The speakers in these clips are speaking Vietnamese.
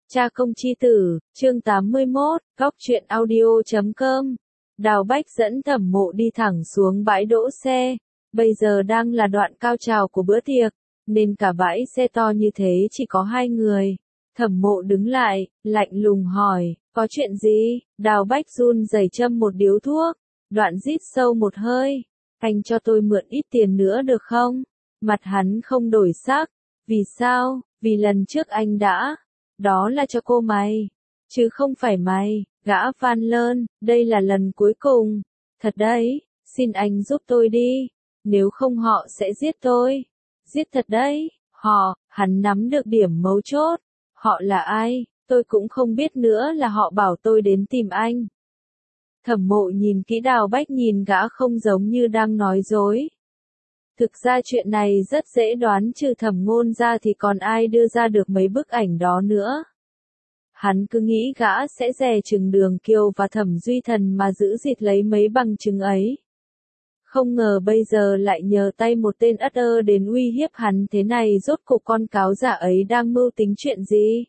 Cha công chi tử, chương 81, góc truyện audio.com. Đào Bách dẫn Thẩm Mộ đi thẳng xuống bãi đỗ xe. Bây giờ đang là đoạn cao trào của bữa tiệc, nên cả bãi xe to như thế chỉ có hai người. Thẩm Mộ đứng lại, lạnh lùng hỏi, có chuyện gì? Đào Bách run rẩy châm một điếu thuốc, đoạn rít sâu một hơi. Anh cho tôi mượn ít tiền nữa được không? Mặt hắn không đổi sắc. Vì sao? Vì lần trước anh đã... Đó là cho cô mày, chứ không phải mày. Gã van lơn, đây là lần cuối cùng. Thật đấy, xin anh giúp tôi đi. Nếu không họ sẽ giết tôi. Giết thật đấy, hắn nắm được điểm mấu chốt. Họ là ai? Tôi cũng không biết nữa, là họ bảo tôi đến tìm anh. Thẩm Mộ nhìn kỹ Đào Bách, nhìn gã không giống như đang nói dối. Thực ra chuyện này rất dễ đoán, trừ Thẩm Ngôn ra thì còn ai đưa ra được mấy bức ảnh đó nữa. Hắn cứ nghĩ gã sẽ dè chừng Đường Kiều và Thẩm Duy Thần mà giữ dịt lấy mấy bằng chứng ấy. Không ngờ bây giờ lại nhờ tay một tên ất ơ đến uy hiếp hắn thế này. Rốt cuộc con cáo giả ấy đang mưu tính chuyện gì?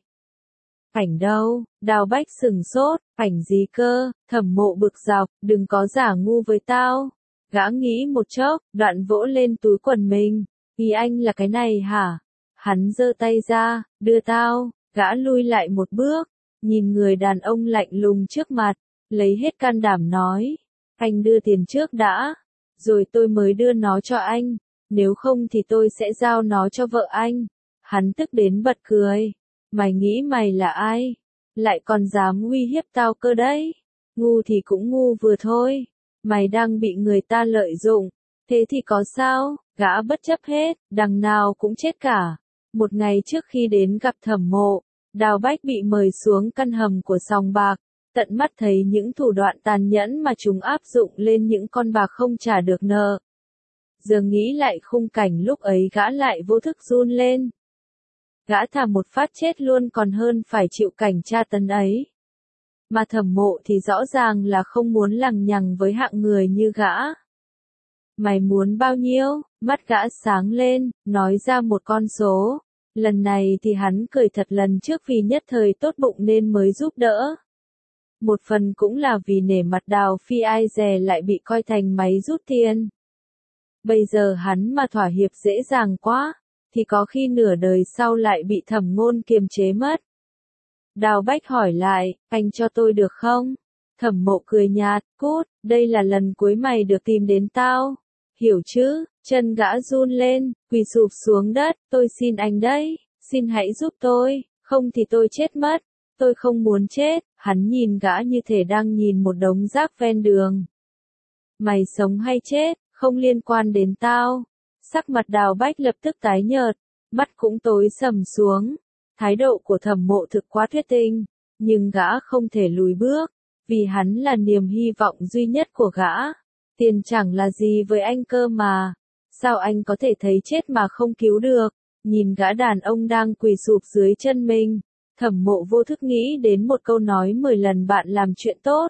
Ảnh đâu? Đào Bách sửng sốt, ảnh gì cơ? Thẩm Mộ bực dọc, đừng có giả ngu với tao. Gã nghĩ một chốc, đoạn vỗ lên túi quần mình. Ý anh là cái này hả? Hắn giơ tay ra, đưa tao. Gã lui lại một bước, nhìn người đàn ông lạnh lùng trước mặt, lấy hết can đảm nói. Anh đưa tiền trước đã, rồi tôi mới đưa nó cho anh. Nếu không thì tôi sẽ giao nó cho vợ anh. Hắn tức đến bật cười. Mày nghĩ mày là ai? Lại còn dám uy hiếp tao cơ đấy. Ngu thì cũng ngu vừa thôi. Mày đang bị người ta lợi dụng. Thế thì có sao? Gã bất chấp hết, đằng nào cũng chết cả. Một ngày trước khi đến gặp Thẩm Mộ, Đào Bách bị mời xuống căn hầm của sòng bạc, tận mắt thấy những thủ đoạn tàn nhẫn mà chúng áp dụng lên những con bạc không trả được nợ. Giờ nghĩ lại khung cảnh lúc ấy, gã lại vô thức run lên. Gã thà một phát chết luôn còn hơn phải chịu cảnh tra tấn ấy. Mà Thẩm Mộ thì rõ ràng là không muốn lằng nhằng với hạng người như gã. Mày muốn bao nhiêu? Mắt gã sáng lên, nói ra một con số. Lần này thì hắn cười thật, lần trước vì nhất thời tốt bụng nên mới giúp đỡ. Một phần cũng là vì nể mặt Đào Phi, ai dè lại bị coi thành máy rút tiền. Bây giờ hắn mà thỏa hiệp dễ dàng quá, thì có khi nửa đời sau lại bị Thẩm Ngôn kiềm chế mất. Đào Bách hỏi lại, anh cho tôi được không? Thẩm Mộ cười nhạt, cút, đây là lần cuối mày được tìm đến tao. Hiểu chứ? Chân gã run lên, quỳ sụp xuống đất, tôi xin anh đấy, xin hãy giúp tôi, không thì tôi chết mất. Tôi không muốn chết. Hắn nhìn gã như thể đang nhìn một đống rác ven đường. Mày sống hay chết, không liên quan đến tao. Sắc mặt Đào Bách lập tức tái nhợt, mắt cũng tối sầm xuống. Thái độ của Thẩm Mộ thực quá thuyết tinh, nhưng gã không thể lùi bước, vì hắn là niềm hy vọng duy nhất của gã. Tiền chẳng là gì với anh cơ mà. Sao anh có thể thấy chết mà không cứu được? Nhìn gã đàn ông đang quỳ sụp dưới chân mình, Thẩm Mộ vô thức nghĩ đến một câu nói: 10 lần bạn làm chuyện tốt,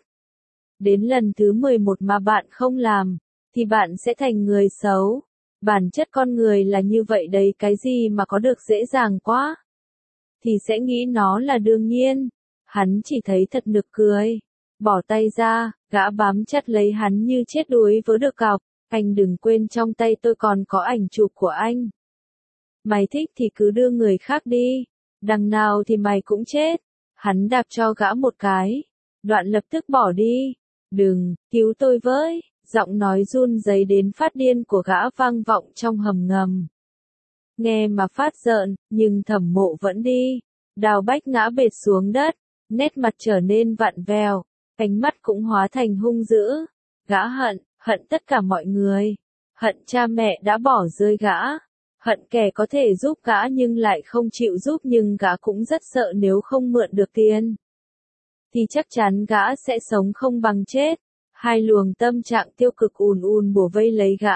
đến lần thứ 11 mà bạn không làm, thì bạn sẽ thành người xấu. Bản chất con người là như vậy đấy, cái gì mà có được dễ dàng quá, thì sẽ nghĩ nó là đương nhiên. Hắn chỉ thấy thật nực cười. Bỏ tay ra, gã bám chặt lấy hắn như chết đuối với được cọc. Anh đừng quên trong tay tôi còn có ảnh chụp của anh. Mày thích thì cứ đưa người khác đi. Đằng nào thì mày cũng chết. Hắn đạp cho gã một cái. Đoạn lập tức bỏ đi. Đừng, cứu tôi với. Giọng nói run rẩy đến phát điên của gã vang vọng trong hầm ngầm. Nghe mà phát giận, nhưng Thẩm Mộ vẫn đi. Đào Bách ngã bệt xuống đất. Nét mặt trở nên vặn vẹo. Ánh mắt cũng hóa thành hung dữ. Gã hận tất cả mọi người. Hận cha mẹ đã bỏ rơi gã. Hận kẻ có thể giúp gã nhưng lại không chịu giúp, nhưng gã cũng rất sợ nếu không mượn được tiền, thì chắc chắn gã sẽ sống không bằng chết. Hai luồng tâm trạng tiêu cực ùn ùn bủa vây lấy gã.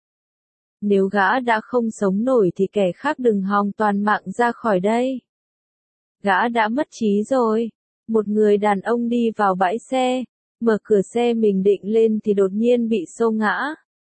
Nếu gã đã không sống nổi thì kẻ khác đừng hòng toàn mạng ra khỏi đây. Gã đã mất trí rồi. Một người đàn ông đi vào bãi xe, mở cửa xe mình định lên thì đột nhiên bị xô ngã.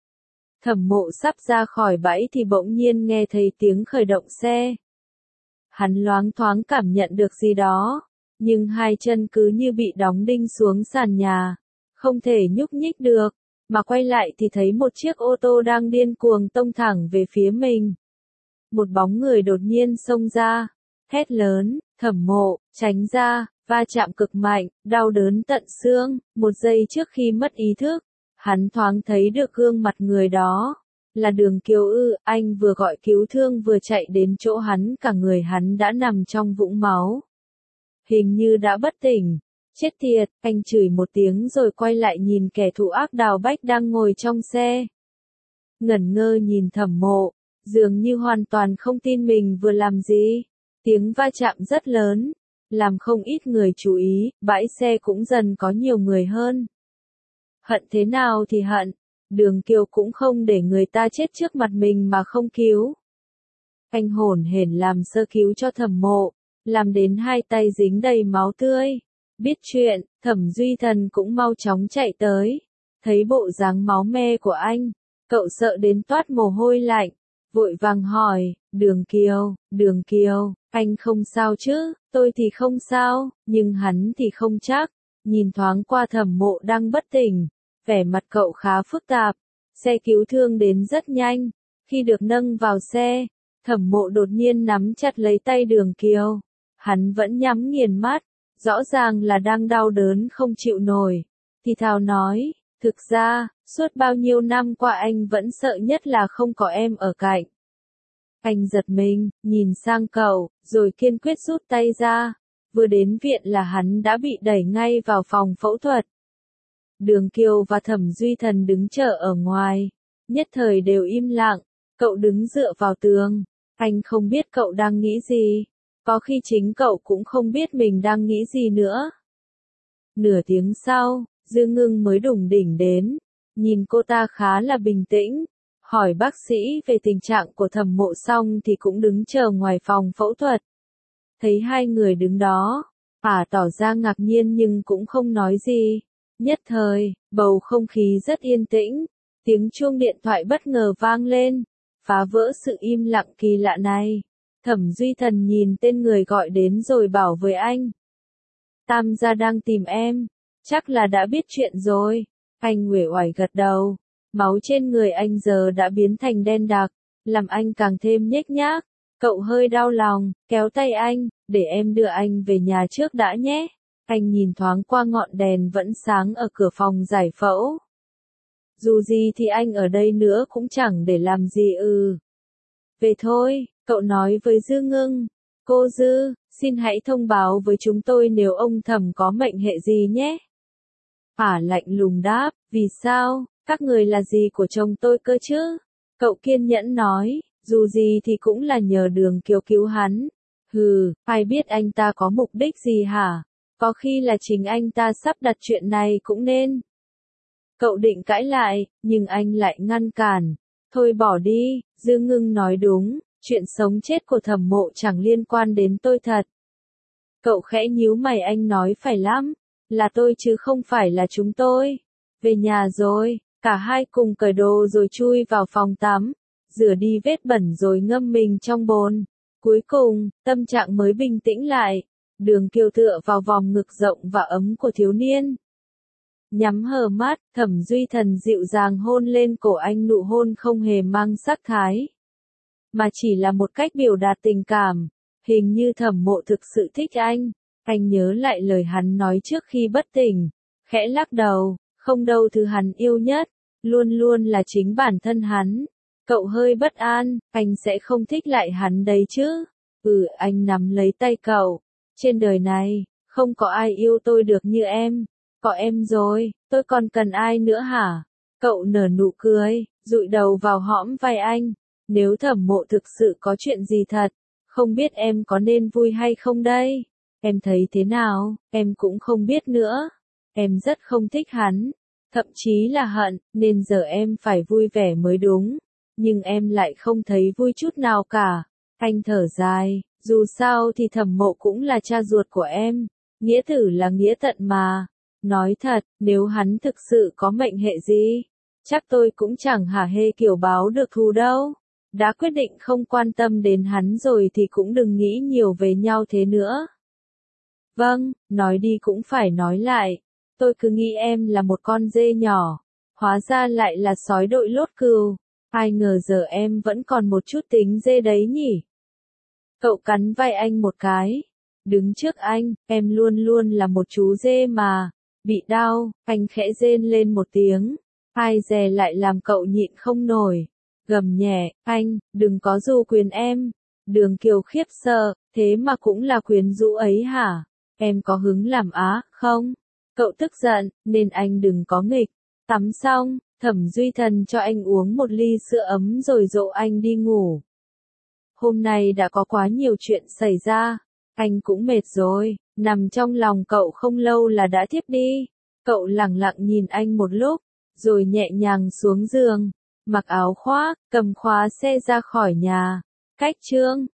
Thẩm Mộ sắp ra khỏi bãi thì bỗng nhiên nghe thấy tiếng khởi động xe. Hắn loáng thoáng cảm nhận được gì đó, nhưng hai chân cứ như bị đóng đinh xuống sàn nhà, không thể nhúc nhích được, mà quay lại thì thấy một chiếc ô tô đang điên cuồng tông thẳng về phía mình. Một bóng người đột nhiên xông ra, hét lớn, Thẩm Mộ, tránh ra, va chạm cực mạnh, đau đớn tận xương. Một giây trước khi mất ý thức, hắn thoáng thấy được gương mặt người đó. Là Đường Kiều ư? Anh vừa gọi cứu thương vừa chạy đến chỗ hắn, cả người hắn đã nằm trong vũng máu. Hình như đã bất tỉnh. Chết tiệt, anh chửi một tiếng rồi quay lại nhìn kẻ thù ác Đào Bách đang ngồi trong xe. Ngẩn ngơ nhìn Thẩm Mộ, dường như hoàn toàn không tin mình vừa làm gì. Tiếng va chạm rất lớn, làm không ít người chú ý, bãi xe cũng dần có nhiều người hơn. Hận thế nào thì hận, Đường Kiều cũng không để người ta chết trước mặt mình mà không cứu. Anh hổn hển làm sơ cứu cho Thẩm Mộ, làm đến hai tay dính đầy máu tươi. Biết chuyện, Thẩm Duy Thần cũng mau chóng chạy tới. Thấy bộ dáng máu me của anh, cậu sợ đến toát mồ hôi lạnh, vội vàng hỏi, Đường Kiều, anh không sao chứ? Tôi thì không sao, nhưng hắn thì không chắc. Nhìn thoáng qua Thẩm Mộ đang bất tỉnh, vẻ mặt cậu khá phức tạp. Xe cứu thương đến rất nhanh. Khi được nâng vào xe, Thẩm Mộ đột nhiên nắm chặt lấy tay Đường Kiều. Hắn vẫn nhắm nghiền mắt, rõ ràng là đang đau đớn không chịu nổi. Thì thào nói, thực ra, suốt bao nhiêu năm qua anh vẫn sợ nhất là không có em ở cạnh. Anh giật mình, nhìn sang cậu, rồi kiên quyết rút tay ra. Vừa đến viện là hắn đã bị đẩy ngay vào phòng phẫu thuật. Đường Kiều và Thẩm Duy Thần đứng chờ ở ngoài, nhất thời đều im lặng. Cậu đứng dựa vào tường, anh không biết cậu đang nghĩ gì, có khi chính cậu cũng không biết mình đang nghĩ gì nữa. Nửa tiếng sau, Dư Ngưng mới đủng đỉnh đến, nhìn cô ta khá là bình tĩnh, hỏi bác sĩ về tình trạng của Thẩm Mộ xong thì cũng đứng chờ ngoài phòng phẫu thuật. Thấy hai người đứng đó, tỏ ra ngạc nhiên nhưng cũng không nói gì. Nhất thời, bầu không khí rất yên tĩnh, tiếng chuông điện thoại bất ngờ vang lên, phá vỡ sự im lặng kỳ lạ này. Thẩm Duy Thần nhìn tên người gọi đến rồi bảo với anh. Tam gia đang tìm em, chắc là đã biết chuyện rồi. Anh uể oải gật đầu, máu trên người anh giờ đã biến thành đen đặc, làm anh càng thêm nhếch nhác. Cậu hơi đau lòng, kéo tay anh, để em đưa anh về nhà trước đã nhé. Anh nhìn thoáng qua ngọn đèn vẫn sáng ở cửa phòng giải phẫu. Dù gì thì anh ở đây nữa cũng chẳng để làm gì Về thôi, cậu nói với Dư Ngưng. Cô Dư, xin hãy thông báo với chúng tôi nếu ông Thẩm có mệnh hệ gì nhé. Lạnh lùng đáp, vì sao, các người là gì của chồng tôi cơ chứ? Cậu kiên nhẫn nói, dù gì thì cũng là nhờ Đường Kiều cứu hắn. Ai biết anh ta có mục đích gì hả? Có khi là chính anh ta sắp đặt chuyện này cũng nên. Cậu định cãi lại, nhưng anh lại ngăn cản. Thôi bỏ đi, Dư Ngưng nói đúng, chuyện sống chết của Thẩm Mộ chẳng liên quan đến tôi thật. Cậu khẽ nhíu mày, anh nói phải lắm, là tôi chứ không phải là chúng tôi. Về nhà rồi, cả hai cùng cởi đồ rồi chui vào phòng tắm, rửa đi vết bẩn rồi ngâm mình trong bồn. Cuối cùng, tâm trạng mới bình tĩnh lại. Đường Kiều tựa vào vòng ngực rộng và ấm của thiếu niên. Nhắm hờ mắt, Thẩm Duy Thần dịu dàng hôn lên cổ anh, nụ hôn không hề mang sắc thái, mà chỉ là một cách biểu đạt tình cảm. Hình như Thẩm Mộ thực sự thích anh. Anh nhớ lại lời hắn nói trước khi bất tỉnh, khẽ lắc đầu, không đâu, thứ hắn yêu nhất, luôn luôn là chính bản thân hắn. Cậu hơi bất an, anh sẽ không thích lại hắn đấy chứ? Anh nắm lấy tay cậu. Trên đời này, không có ai yêu tôi được như em. Có em rồi, tôi còn cần ai nữa hả? Cậu nở nụ cười, dụi đầu vào hõm vai anh. Nếu Thẩm Mộ thực sự có chuyện gì thật, không biết em có nên vui hay không đây? Em thấy thế nào? Em cũng không biết nữa. Em rất không thích hắn, thậm chí là hận, nên giờ em phải vui vẻ mới đúng. Nhưng em lại không thấy vui chút nào cả. Anh thở dài, dù sao thì Thẩm Mộ cũng là cha ruột của em. Nghĩa tử là nghĩa tận mà. Nói thật, nếu hắn thực sự có mệnh hệ gì, chắc tôi cũng chẳng hả hê kiểu báo được thù đâu. Đã quyết định không quan tâm đến hắn rồi thì cũng đừng nghĩ nhiều về nhau thế nữa. Vâng, nói đi cũng phải nói lại. Tôi cứ nghĩ em là một con dê nhỏ. Hóa ra lại là sói đội lốt cừu. Ai ngờ giờ em vẫn còn một chút tính dê đấy nhỉ. Cậu cắn vai anh một cái. Đứng trước anh, em luôn luôn là một chú dê mà. Bị đau, anh khẽ rên lên một tiếng. Ai dè lại làm cậu nhịn không nổi. Gầm nhẹ, anh, đừng có dụ quyền em. Đường Kiều khiếp sợ, thế mà cũng là quyến rũ ấy hả? Em có hứng làm á, không? Cậu tức giận, nên anh đừng có nghịch. Tắm xong, Thẩm Duy Thần cho anh uống một ly sữa ấm rồi dỗ anh đi ngủ. Hôm nay đã có quá nhiều chuyện xảy ra. Anh cũng mệt rồi, nằm trong lòng cậu không lâu là đã thiếp đi. Cậu lẳng lặng nhìn anh một lúc, rồi nhẹ nhàng xuống giường, mặc áo khoác, cầm khóa xe ra khỏi nhà. Cách chương